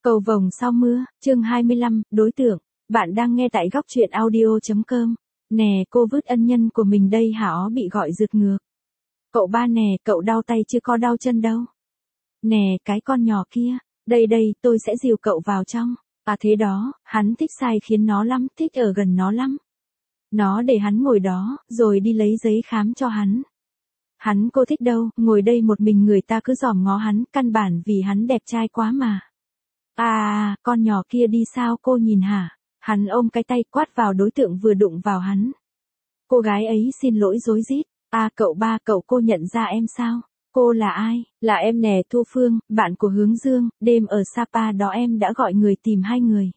Cầu vồng sau mưa, chương 25, đối tượng. Bạn đang nghe tại góc truyện audio.com. Nè, cô vứt ân nhân của mình đây hả, bị gọi rượt ngược. Cậu ba nè, cậu đau tay chứ có đau chân đâu. Nè, cái con nhỏ kia, đây đây, tôi sẽ dìu cậu vào trong. À thế đó, hắn thích sai khiến nó lắm, thích ở gần nó lắm. Nó để hắn ngồi đó, rồi đi lấy giấy khám cho hắn. Hắn cô thích đâu, ngồi đây một mình người ta cứ dòm ngó hắn, căn bản vì hắn đẹp trai quá mà. À, con nhỏ kia đi sao cô nhìn hả? Hắn ôm cái tay quát vào đối tượng vừa đụng vào hắn. Cô gái ấy xin lỗi rối rít. À cậu ba, cậu cô nhận ra em sao? Cô là ai? Là em nè, Thu Phương, bạn của Hướng Dương, đêm ở Sapa đó em đã gọi người tìm hai người.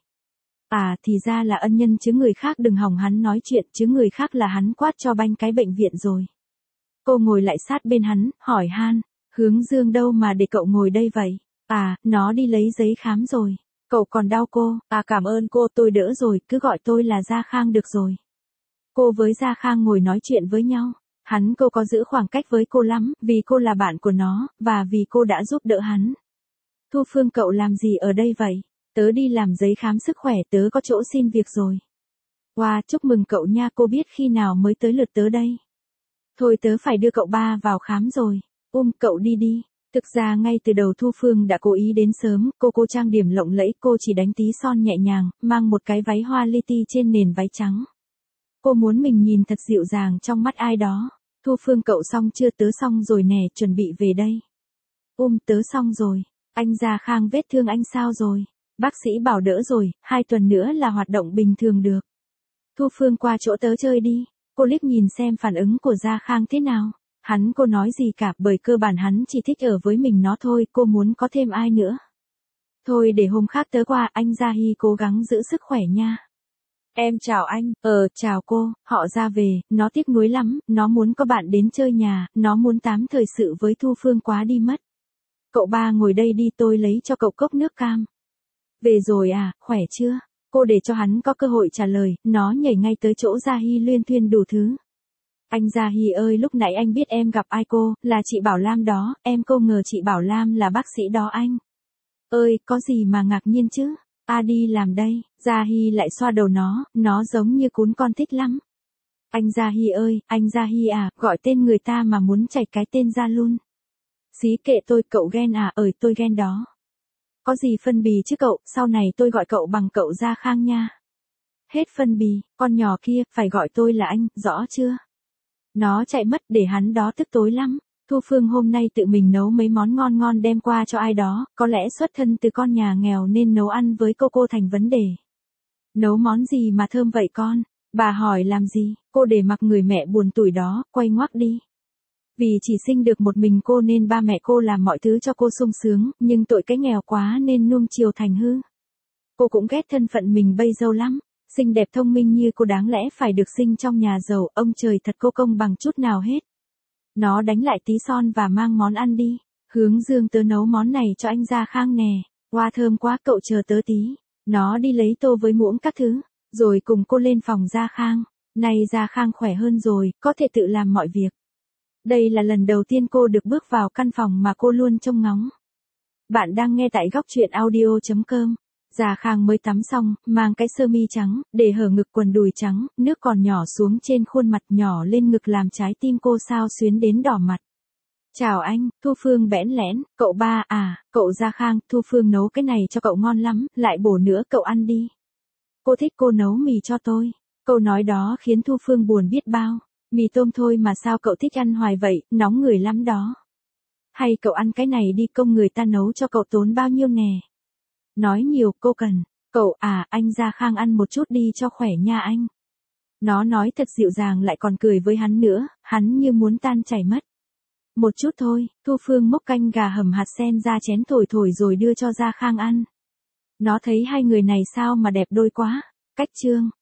À thì ra là ân nhân chứ, người khác đừng hòng hắn nói chuyện chứ, người khác là hắn quát cho banh cái bệnh viện rồi. Cô ngồi lại sát bên hắn, hỏi han, Hướng Dương đâu mà để cậu ngồi đây vậy? À, nó đi lấy giấy khám rồi. Cậu còn đau cô? À cảm ơn cô, tôi đỡ rồi, cứ gọi tôi là Gia Khang được rồi. Cô với Gia Khang ngồi nói chuyện với nhau. Cô có giữ khoảng cách với cô lắm, vì cô là bạn của nó, và vì cô đã giúp đỡ hắn. Thu Phương, cậu làm gì ở đây vậy? Tớ đi làm giấy khám sức khỏe, tớ có chỗ xin việc rồi. Wow, chúc mừng cậu nha, cô biết khi nào mới tới lượt tớ đây. Thôi tớ phải đưa cậu ba vào khám rồi. Cậu đi đi. Thực ra ngay từ đầu Thu Phương đã cố ý đến sớm, cô trang điểm lộng lẫy, cô chỉ đánh tí son nhẹ nhàng, mang một cái váy hoa li ti trên nền váy trắng. Cô muốn mình nhìn thật dịu dàng trong mắt ai đó. Thu Phương, cậu xong chưa? Tớ xong rồi nè, chuẩn bị về đây. Tớ xong rồi. Anh Gia Khang, vết thương anh sao rồi? Bác sĩ bảo đỡ rồi, 2 tuần nữa là hoạt động bình thường được. Thu Phương, qua chỗ tớ chơi đi. Cô liếc nhìn xem phản ứng của Gia Khang thế nào. Cô nói gì cả, bởi cơ bản hắn chỉ thích ở với mình nó thôi, cô muốn có thêm ai nữa. Thôi để hôm khác tớ qua, anh Gia Hi cố gắng giữ sức khỏe nha. Em chào anh. Chào cô, họ ra về, nó tiếc nuối lắm, nó muốn có bạn đến chơi nhà, nó muốn tám thời sự với Thu Phương quá đi mất. Cậu ba ngồi đây đi, tôi lấy cho cậu cốc nước cam. Về rồi à, khỏe chưa? Cô để cho hắn có cơ hội trả lời, nó nhảy ngay tới chỗ Gia Hi luyên thuyên đủ thứ. Anh Gia Hi ơi, lúc nãy anh biết em gặp ai cô, là chị Bảo Lam đó, em không ngờ chị Bảo Lam là bác sĩ đó anh. Ơi, có gì mà ngạc nhiên chứ? À đi làm đây, Gia Hi lại xoa đầu nó giống như cún con thích lắm. Anh Gia Hi ơi, anh Gia Hi à, gọi tên người ta mà muốn chảy cái tên ra luôn. Xí kệ tôi, cậu ghen à? Tôi ghen đó. Có gì phân bì chứ cậu, sau này tôi gọi cậu bằng cậu Gia Khang nha. Hết phân bì, con nhỏ kia, phải gọi tôi là anh, rõ chưa? Nó chạy mất, để hắn đó tức tối lắm. Thu Phương hôm nay tự mình nấu mấy món ngon ngon đem qua cho ai đó, có lẽ xuất thân từ con nhà nghèo nên nấu ăn với cô thành vấn đề. Nấu món gì mà thơm vậy con? Bà hỏi làm gì, cô để mặc người mẹ buồn tủi đó, quay ngoắt đi. Vì chỉ sinh được một mình cô nên ba mẹ cô làm mọi thứ cho cô sung sướng, nhưng tội cái nghèo quá nên nuông chiều thành hư. Cô cũng ghét thân phận mình bây giờ lắm. Xinh đẹp thông minh như cô đáng lẽ phải được sinh trong nhà giàu, ông trời thật cô công bằng chút nào hết. Nó đánh lại tí son và mang món ăn đi. Hướng Dương, tớ nấu món này cho anh Gia Khang nè. Hoa thơm quá, cậu chờ tớ tí. Nó đi lấy tô với muỗng các thứ, rồi cùng cô lên phòng Gia Khang. Nay Gia Khang khỏe hơn rồi, có thể tự làm mọi việc. Đây là lần đầu tiên cô được bước vào căn phòng mà cô luôn trông ngóng. Bạn đang nghe tại góc truyện audio.com. Gia Khang mới tắm xong, mang cái sơ mi trắng, để hở ngực quần đùi trắng, nước còn nhỏ xuống trên khuôn mặt, nhỏ lên ngực làm trái tim cô sao xuyến đến đỏ mặt. Chào anh, Thu Phương bẽn lẽn, cậu ba à, cậu Gia Khang, Thu Phương nấu cái này cho cậu ngon lắm, lại bổ nữa, cậu ăn đi. Cô thích cô nấu mì cho tôi. Câu nói đó khiến Thu Phương buồn biết bao. Mì tôm thôi mà sao cậu thích ăn hoài vậy, nóng người lắm đó. Hay cậu ăn cái này đi, công người ta nấu cho cậu tốn bao nhiêu nè. Nói nhiều, cô cần. Cậu à, anh Gia Khang ăn một chút đi cho khỏe nha anh. Nó nói thật dịu dàng lại còn cười với hắn nữa, hắn như muốn tan chảy mất. Một chút thôi, Thu Phương múc canh gà hầm hạt sen ra chén thổi thổi rồi đưa cho Gia Khang ăn. Nó thấy hai người này sao mà đẹp đôi quá. Cách chương.